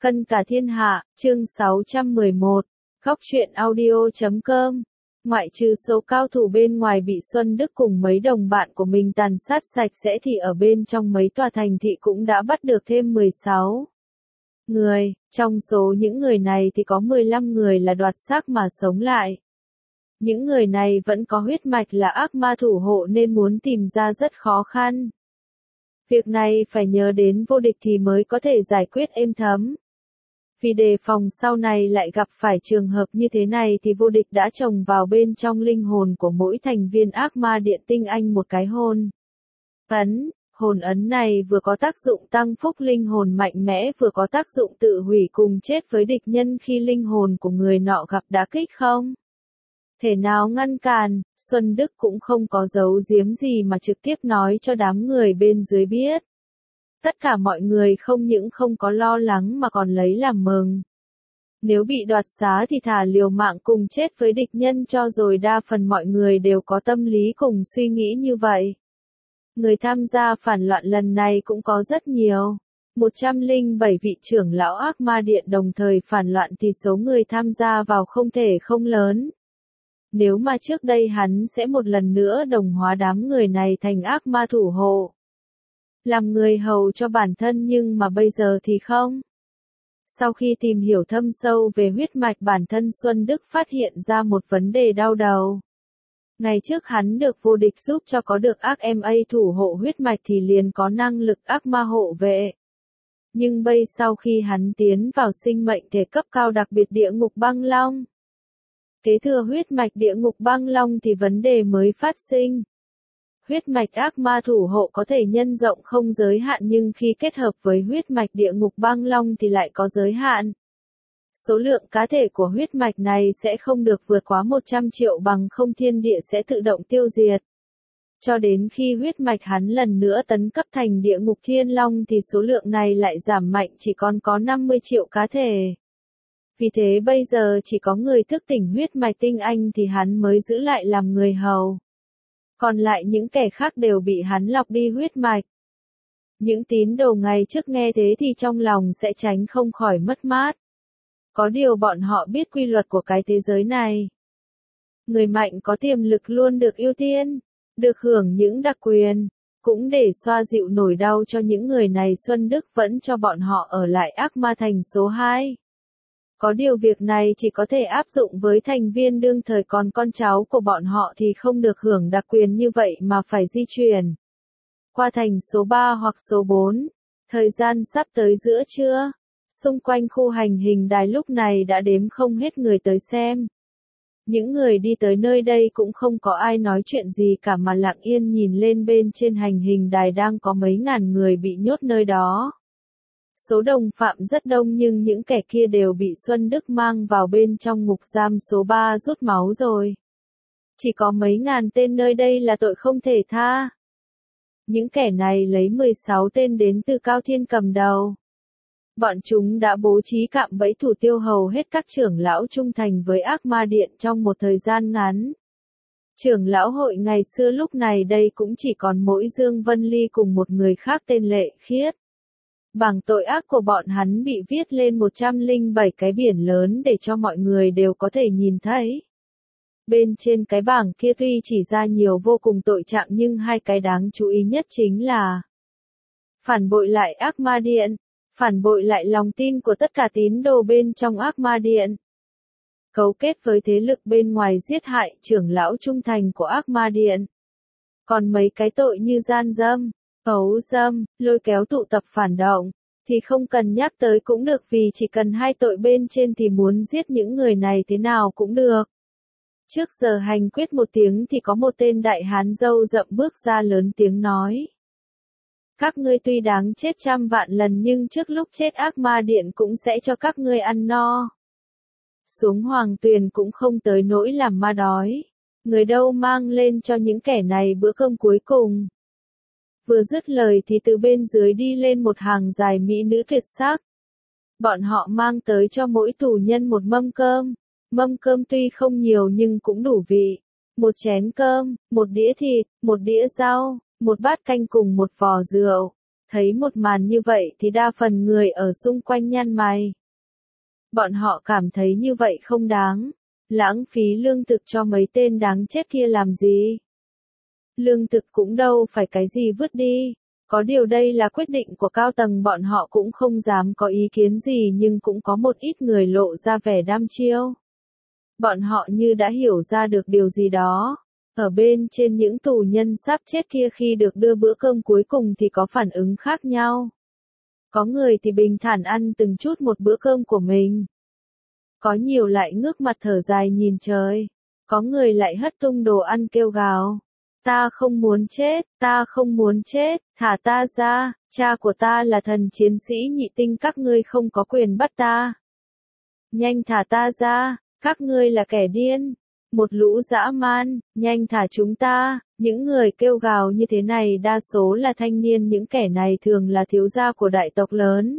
Cân cả thiên hạ, chương 611, góc truyện audio.com. Ngoại trừ số cao thủ bên ngoài bị Xuân Đức cùng mấy đồng bạn của mình tàn sát sạch sẽ thì ở bên trong mấy tòa thành thị cũng đã bắt được thêm 16 người, trong số những người này thì có 15 người là đoạt xác mà sống lại. Những người này vẫn có huyết mạch là ác ma thủ hộ nên muốn tìm ra rất khó khăn. Việc này phải nhờ đến vô địch thì mới có thể giải quyết êm thấm. Vì đề phòng sau này lại gặp phải trường hợp như thế này thì vô địch đã trồng vào bên trong linh hồn của mỗi thành viên ác ma điện tinh anh một cái hồn ấn này vừa có tác dụng tăng phúc linh hồn mạnh mẽ vừa có tác dụng tự hủy cùng chết với địch nhân khi linh hồn của người nọ gặp đả kích không thể nào ngăn cản. Xuân Đức cũng không có giấu giếm gì mà trực tiếp nói cho đám người bên dưới biết. Tất cả mọi người không những không có lo lắng mà còn lấy làm mừng. Nếu bị đoạt xá thì thà liều mạng cùng chết với địch nhân cho rồi, đa phần mọi người đều có tâm lý cùng suy nghĩ như vậy. Người tham gia phản loạn lần này cũng có rất nhiều. 107 vị trưởng lão ác ma điện đồng thời phản loạn thì số người tham gia vào không thể không lớn. Nếu mà trước đây hắn sẽ một lần nữa đồng hóa đám người này thành ác ma thủ hộ, làm người hầu cho bản thân, nhưng mà bây giờ thì không. Sau khi tìm hiểu thâm sâu về huyết mạch bản thân, Xuân Đức phát hiện ra một vấn đề đau đầu. Ngày trước hắn được vô địch giúp cho có được ác ma thủ hộ huyết mạch thì liền có năng lực ác ma hộ vệ. Nhưng bây sau khi hắn tiến vào sinh mệnh thể cấp cao đặc biệt địa ngục băng long, kế thừa huyết mạch địa ngục băng long thì vấn đề mới phát sinh. Huyết mạch ác ma thủ hộ có thể nhân rộng không giới hạn, nhưng khi kết hợp với huyết mạch địa ngục băng long thì lại có giới hạn. Số lượng cá thể của huyết mạch này sẽ không được vượt quá 100 triệu, bằng không thiên địa sẽ tự động tiêu diệt. Cho đến khi huyết mạch hắn lần nữa tấn cấp thành địa ngục thiên long thì số lượng này lại giảm mạnh, chỉ còn có 50 triệu cá thể. Vì thế bây giờ chỉ có người thức tỉnh huyết mạch tinh anh thì hắn mới giữ lại làm người hầu. Còn lại những kẻ khác đều bị hắn lọc đi huyết mạch. Những tín đồ ngày trước nghe thế thì trong lòng sẽ tránh không khỏi mất mát. Có điều bọn họ biết quy luật của cái thế giới này. Người mạnh có tiềm lực luôn được ưu tiên, được hưởng những đặc quyền. Cũng để xoa dịu nỗi đau cho những người này, Xuân Đức vẫn cho bọn họ ở lại ác ma thành số 2. Có điều việc này chỉ có thể áp dụng với thành viên đương thời, còn con cháu của bọn họ thì không được hưởng đặc quyền như vậy mà phải di chuyển qua thành số 3 hoặc số 4. Thời gian sắp tới giữa trưa, xung quanh khu hành hình đài lúc này đã đếm không hết người tới xem. Những người đi tới nơi đây cũng không có ai nói chuyện gì cả mà lặng yên nhìn lên bên trên hành hình đài đang có mấy ngàn người bị nhốt nơi đó. Số đồng phạm rất đông nhưng những kẻ kia đều bị Xuân Đức mang vào bên trong ngục giam số 3 rút máu rồi. Chỉ có mấy ngàn tên nơi đây là tội không thể tha. Những kẻ này lấy 16 tên đến từ Cao Thiên cầm đầu. Bọn chúng đã bố trí cạm bẫy thủ tiêu hầu hết các trưởng lão trung thành với ác ma điện trong một thời gian ngắn. Trưởng lão hội ngày xưa lúc này đây cũng chỉ còn mỗi Dương Vân Ly cùng một người khác tên Lệ Khiết. Bảng tội ác của bọn hắn bị viết lên 107 cái biển lớn để cho mọi người đều có thể nhìn thấy. Bên trên cái bảng kia tuy chỉ ra nhiều vô cùng tội trạng nhưng hai cái đáng chú ý nhất chính là phản bội lại ác ma điện, phản bội lại lòng tin của tất cả tín đồ bên trong ác ma điện, cấu kết với thế lực bên ngoài giết hại trưởng lão trung thành của ác ma điện. Còn mấy cái tội như gian dâm, ấu dâm, lôi kéo tụ tập phản động thì không cần nhắc tới cũng được, vì chỉ cần hai tội bên trên thì muốn giết những người này thế nào cũng được. Trước giờ hành quyết một tiếng thì có một tên đại hán râu rậm bước ra lớn tiếng nói: các ngươi tuy đáng chết trăm vạn lần nhưng trước lúc chết ác ma điện cũng sẽ cho các ngươi ăn no. Xuống hoàng tuyền cũng không tới nỗi làm ma đói. Người đâu mang lên cho những kẻ này bữa cơm cuối cùng. Vừa dứt lời thì từ bên dưới đi lên một hàng dài mỹ nữ tuyệt sắc. Bọn họ mang tới cho mỗi tù nhân một mâm cơm. Mâm cơm tuy không nhiều nhưng cũng đủ vị. Một chén cơm, một đĩa thịt, một đĩa rau, một bát canh cùng một vò rượu. Thấy một màn như vậy thì đa phần người ở xung quanh nhăn mày. Bọn họ cảm thấy như vậy không đáng. Lãng phí lương thực cho mấy tên đáng chết kia làm gì? Lương thực cũng đâu phải cái gì vứt đi. Có điều đây là quyết định của cao tầng, bọn họ cũng không dám có ý kiến gì, nhưng cũng có một ít người lộ ra vẻ đăm chiêu. Bọn họ như đã hiểu ra được điều gì đó. Ở bên trên những tù nhân sắp chết kia khi được đưa bữa cơm cuối cùng thì có phản ứng khác nhau. Có người thì bình thản ăn từng chút một bữa cơm của mình. Có nhiều lại ngước mặt thở dài nhìn trời. Có người lại hất tung đồ ăn kêu gào. Ta không muốn chết, ta không muốn chết, thả ta ra, cha của ta là thần chiến sĩ nhị tinh, các ngươi không có quyền bắt ta. Nhanh thả ta ra, các ngươi là kẻ điên. Một lũ dã man, nhanh thả chúng ta. Những người kêu gào như thế này đa số là thanh niên, những kẻ này thường là thiếu gia của đại tộc lớn.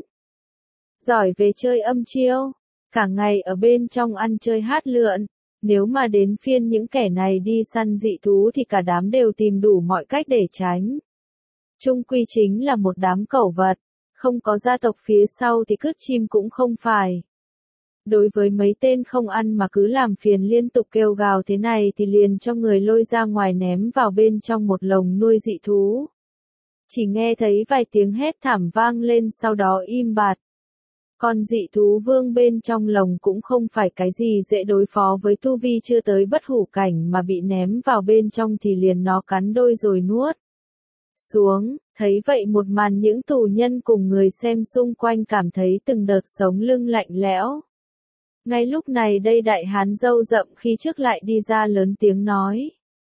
Giỏi về chơi âm chiêu, cả ngày ở bên trong ăn chơi hát lượn. Nếu mà đến phiên những kẻ này đi săn dị thú thì cả đám đều tìm đủ mọi cách để tránh. Chung quy chính là một đám cẩu vật, không có gia tộc phía sau thì cứt chim cũng không phải. Đối với mấy tên không ăn mà cứ làm phiền liên tục kêu gào thế này thì liền cho người lôi ra ngoài ném vào bên trong một lồng nuôi dị thú. Chỉ nghe thấy vài tiếng hét thảm vang lên, sau đó im bặt. Con dị thú vương bên trong lồng cũng không phải cái gì dễ đối phó, với tu vi chưa tới bất hủ cảnh mà bị ném vào bên trong thì liền nó cắn đôi rồi nuốt xuống. Thấy vậy một màn, những tù nhân cùng người xem xung quanh cảm thấy từng đợt sống lưng lạnh lẽo. Ngay lúc này đây đại hán râu rậm khi trước lại đi ra lớn tiếng nói.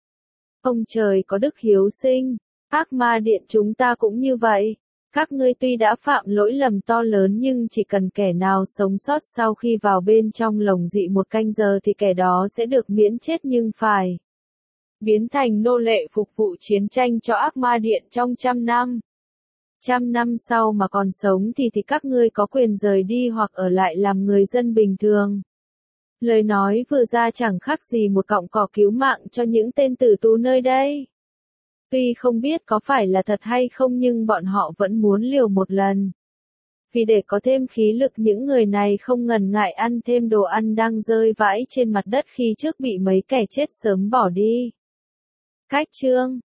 Ông trời có đức hiếu sinh, ác ma điện chúng ta cũng như vậy. Các ngươi tuy đã phạm lỗi lầm to lớn nhưng chỉ cần kẻ nào sống sót sau khi vào bên trong lồng dị một canh giờ thì kẻ đó sẽ được miễn chết, nhưng phải biến thành nô lệ phục vụ chiến tranh cho ác ma điện trong 100 năm. 100 năm sau mà còn sống thì các ngươi có quyền rời đi hoặc ở lại làm người dân bình thường. Lời nói vừa ra chẳng khác gì một cọng cỏ cứu mạng cho những tên tử tù nơi đây. Tuy không biết có phải là thật hay không nhưng bọn họ vẫn muốn liều một lần. Vì để có thêm khí lực, những người này không ngần ngại ăn thêm đồ ăn đang rơi vãi trên mặt đất khi trước bị mấy kẻ chết sớm bỏ đi. Cách chương